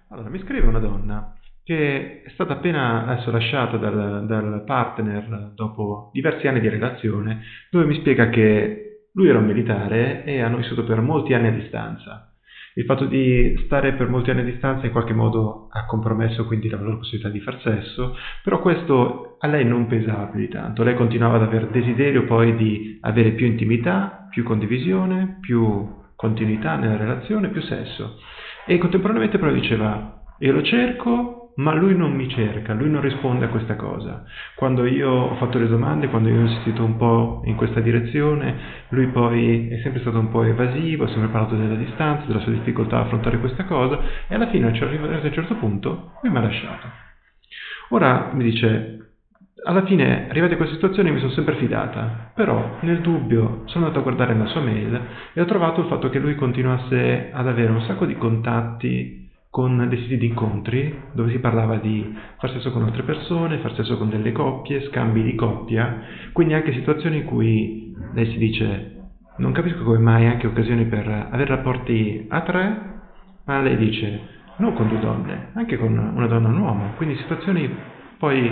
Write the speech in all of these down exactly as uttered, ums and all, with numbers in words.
Allora, mi scrive una donna che è stata appena adesso lasciata dal, dal partner dopo diversi anni di relazione, dove mi spiega che lui era un militare e hanno vissuto per molti anni a distanza. Il fatto di stare per molti anni a distanza in qualche modo ha compromesso quindi la loro possibilità di far sesso, però questo a lei non pesava più di tanto. Lei continuava ad aver desiderio poi di avere più intimità, più condivisione, più continuità nella relazione, più sesso. E contemporaneamente però diceva, io lo cerco, ma lui non mi cerca, lui non risponde a questa cosa. Quando io ho fatto le domande, quando io ho insistito un po' in questa direzione, lui poi è sempre stato un po' evasivo, ha sempre parlato della distanza, della sua difficoltà a affrontare questa cosa, e alla fine, arrivato a un certo punto, lui mi ha lasciato. Ora mi dice, alla fine, arrivati a questa situazione, mi sono sempre fidata, però nel dubbio sono andato a guardare la sua mail e ho trovato il fatto che lui continuasse ad avere un sacco di contatti con dei siti di incontri dove si parlava di far sesso con altre persone, far sesso con delle coppie, scambi di coppia, quindi anche situazioni in cui lei si dice non capisco come mai anche occasioni per avere rapporti a tre, ma lei dice non con due donne, anche con una donna e un uomo, quindi situazioni poi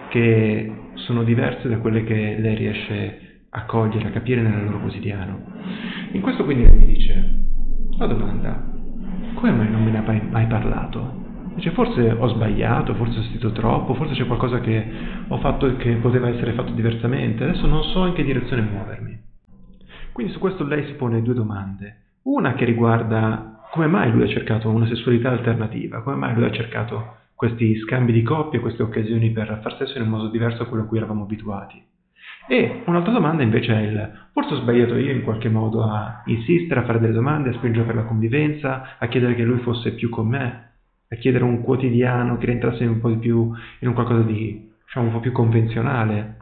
che sono diverse da quelle che lei riesce a cogliere, a capire nel loro quotidiano. In questo quindi lei mi dice la domanda, come mai non me ne hai mai parlato? Dice, forse ho sbagliato, forse ho sentito troppo, forse c'è qualcosa che ho fatto che poteva essere fatto diversamente, adesso non so in che direzione muovermi. Quindi su questo lei si pone due domande. Una che riguarda come mai lui ha cercato una sessualità alternativa, come mai lui ha cercato questi scambi di coppie, queste occasioni per far sesso in un modo diverso da quello a cui eravamo abituati. E un'altra domanda invece è il, forse ho sbagliato io in qualche modo a insistere, a fare delle domande, a spingere per la convivenza, a chiedere che lui fosse più con me, a chiedere un quotidiano che rientrasse un po' di più in un qualcosa di, diciamo, un po' più convenzionale.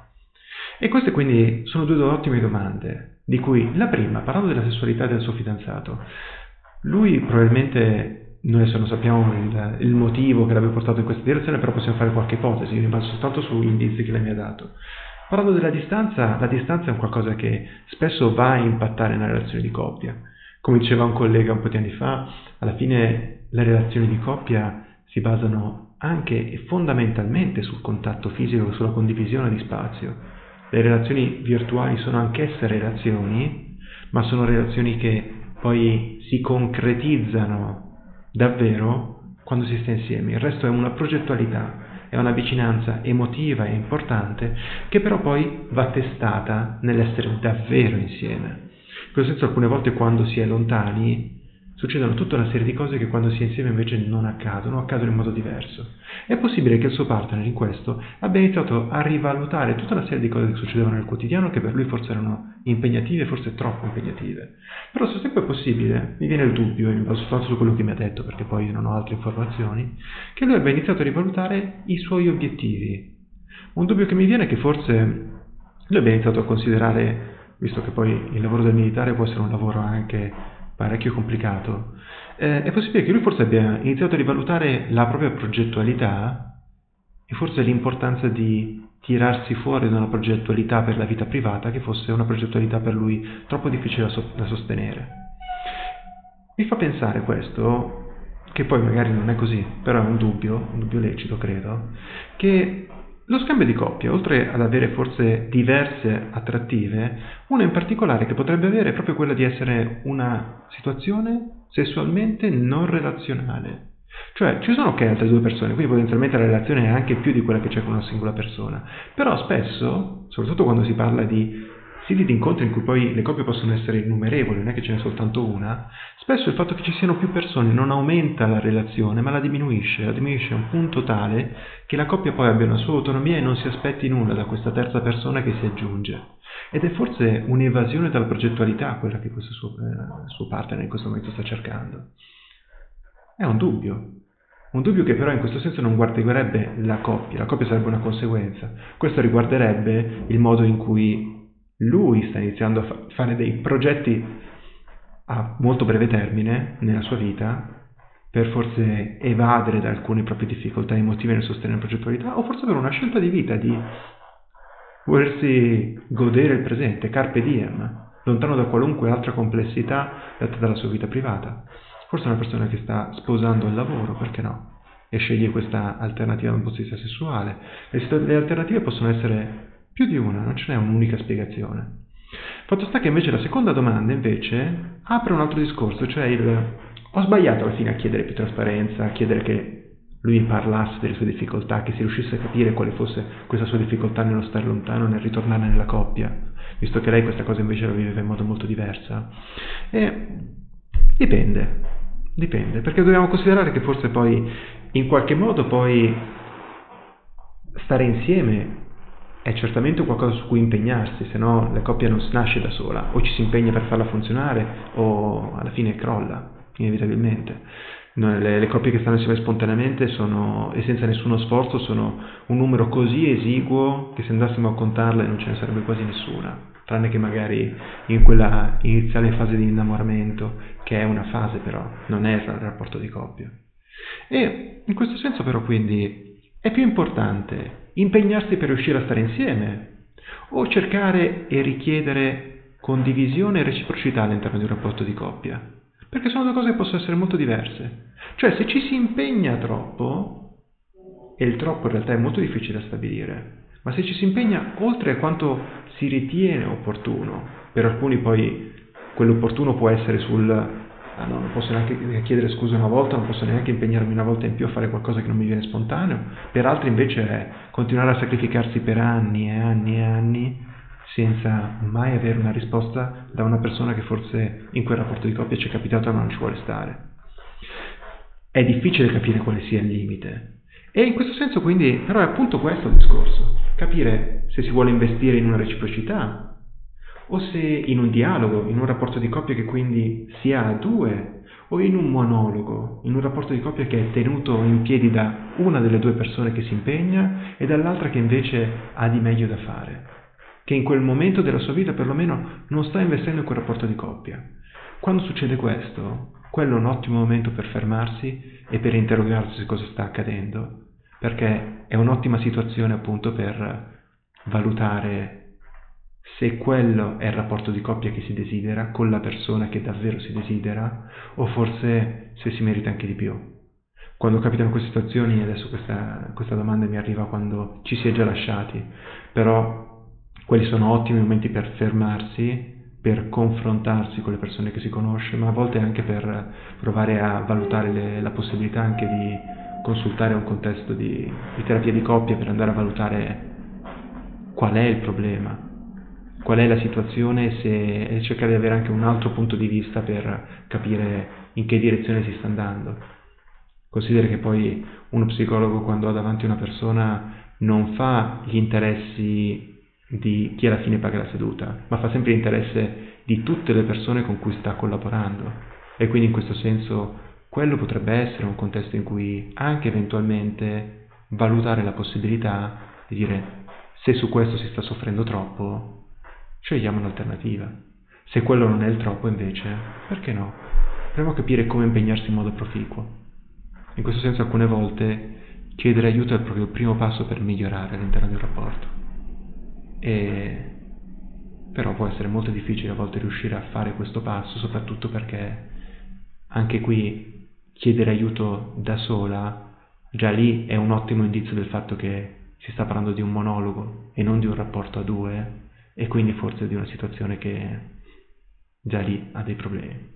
E queste quindi sono due ottime domande, di cui la prima, parlando della sessualità del suo fidanzato, lui probabilmente, noi adesso non sappiamo il, il motivo che l'abbia portato in questa direzione, però possiamo fare qualche ipotesi, io mi baso soltanto sugli indizi che lei mi ha dato. Parlando della distanza, la distanza è un qualcosa che spesso va a impattare nella relazione di coppia. Come diceva un collega un po' di anni fa, alla fine le relazioni di coppia si basano anche e fondamentalmente sul contatto fisico, sulla condivisione di spazio. Le relazioni virtuali sono anch'esse relazioni, ma sono relazioni che poi si concretizzano davvero quando si sta insieme. Il resto è una progettualità. È una vicinanza emotiva e importante che però poi va testata nell'essere davvero insieme. In questo senso alcune volte quando si è lontani succedono tutta una serie di cose che quando si è insieme invece non accadono, accadono in modo diverso. È possibile che il suo partner in questo abbia iniziato a rivalutare tutta una serie di cose che succedevano nel quotidiano che per lui forse erano impegnative, forse troppo impegnative. Però se sempre è possibile, mi viene il dubbio, e mi baso soltanto su quello che mi ha detto perché poi non ho altre informazioni, che lui abbia iniziato a rivalutare i suoi obiettivi. Un dubbio che mi viene è che forse lui abbia iniziato a considerare, visto che poi il lavoro del militare può essere un lavoro anche parecchio complicato, eh, è possibile che lui forse abbia iniziato a rivalutare la propria progettualità e forse l'importanza di tirarsi fuori da una progettualità per la vita privata che fosse una progettualità per lui troppo difficile da, so- da sostenere. Mi fa pensare questo, che poi magari non è così, però è un dubbio, un dubbio lecito credo, che lo scambio di coppia, oltre ad avere forse diverse attrattive, una in particolare che potrebbe avere è proprio quella di essere una situazione sessualmente non relazionale. Cioè, ci sono ok altre due persone, quindi potenzialmente la relazione è anche più di quella che c'è con una singola persona. Però spesso, soprattutto quando si parla di siti di incontro in cui poi le coppie possono essere innumerevoli, non è che ce n'è soltanto una, spesso il fatto che ci siano più persone non aumenta la relazione, ma la diminuisce, la diminuisce a un punto tale che la coppia poi abbia una sua autonomia e non si aspetti nulla da questa terza persona che si aggiunge. Ed è forse un'evasione dalla progettualità quella che questo suo, eh, suo partner in questo momento sta cercando. È un dubbio. Un dubbio che però in questo senso non guarderebbe la coppia, la coppia sarebbe una conseguenza. Questo riguarderebbe il modo in cui lui sta iniziando a fa- fare dei progetti a molto breve termine nella sua vita per forse evadere da alcune proprie difficoltà emotive nel sostenere la progettualità o forse per una scelta di vita di volersi godere il presente, carpe diem, lontano da qualunque altra complessità data dalla sua vita privata. forse è una persona che sta sposando il lavoro, perché no? E sceglie questa alternativa da un punto di vista sessuale. Le, le alternative possono essere più di una, non ce n'è un'unica spiegazione. Fatto sta che invece la seconda domanda invece apre un altro discorso, cioè il ho sbagliato alla fine a chiedere più trasparenza, a chiedere che lui parlasse delle sue difficoltà, che si riuscisse a capire quale fosse questa sua difficoltà nello stare lontano, nel ritornare nella coppia, visto che lei questa cosa invece la viveva in modo molto diverso. E dipende, dipende, perché dobbiamo considerare che forse poi in qualche modo poi stare insieme è certamente qualcosa su cui impegnarsi, se no la coppia non nasce da sola, o ci si impegna per farla funzionare o alla fine crolla, inevitabilmente. Le, le coppie che stanno insieme spontaneamente sono, e senza nessuno sforzo sono un numero così esiguo che se andassimo a contarle non ce ne sarebbe quasi nessuna, tranne che magari in quella iniziale fase di innamoramento, che è una fase però, non è il rapporto di coppia. E in questo senso però quindi è più importante impegnarsi per riuscire a stare insieme o cercare e richiedere condivisione e reciprocità all'interno di un rapporto di coppia? Perché sono due cose che possono essere molto diverse. Cioè, se ci si impegna troppo, e il troppo in realtà è molto difficile da stabilire, ma se ci si impegna oltre a quanto si ritiene opportuno, per alcuni poi quell'opportuno può essere sul ah no, non posso neanche chiedere scusa una volta, non posso neanche impegnarmi una volta in più a fare qualcosa che non mi viene spontaneo, per altri invece è continuare a sacrificarsi per anni e anni e anni senza mai avere una risposta da una persona che forse in quel rapporto di coppia ci è capitato ma non ci vuole stare. È difficile capire quale sia il limite. E in questo senso quindi, però è appunto questo il discorso, capire se si vuole investire in una reciprocità o se in un dialogo, in un rapporto di coppia che quindi sia a due, o in un monologo, in un rapporto di coppia che è tenuto in piedi da una delle due persone che si impegna e dall'altra che invece ha di meglio da fare, che in quel momento della sua vita perlomeno non sta investendo in quel rapporto di coppia. Quando succede questo, quello è un ottimo momento per fermarsi e per interrogarsi su cosa sta accadendo, perché è un'ottima situazione appunto per valutare se quello è il rapporto di coppia che si desidera con la persona che davvero si desidera, o forse se si merita anche di più. Quando capitano queste situazioni, adesso questa, questa domanda mi arriva quando ci si è già lasciati, però quelli sono ottimi momenti per fermarsi, per confrontarsi con le persone che si conosce, ma a volte anche per provare a valutare le, la possibilità anche di consultare un contesto di, di terapia di coppia per andare a valutare qual è il problema, qual è la situazione se, e cercare di avere anche un altro punto di vista per capire in che direzione si sta andando. Consideri che poi uno psicologo quando ha davanti una persona non fa gli interessi di chi alla fine paga la seduta, ma fa sempre l'interesse di tutte le persone con cui sta collaborando, e quindi in questo senso quello potrebbe essere un contesto in cui anche eventualmente valutare la possibilità di dire se su questo si sta soffrendo troppo, scegliamo un'alternativa. Se quello non è il troppo invece, perché no? Proviamo a capire come impegnarsi in modo proficuo. In questo senso alcune volte chiedere aiuto è proprio il primo passo per migliorare all'interno di un rapporto. E però può essere molto difficile a volte riuscire a fare questo passo, soprattutto perché anche qui chiedere aiuto da sola, già lì è un ottimo indizio del fatto che si sta parlando di un monologo e non di un rapporto a due, e quindi forse di una situazione che già lì ha dei problemi.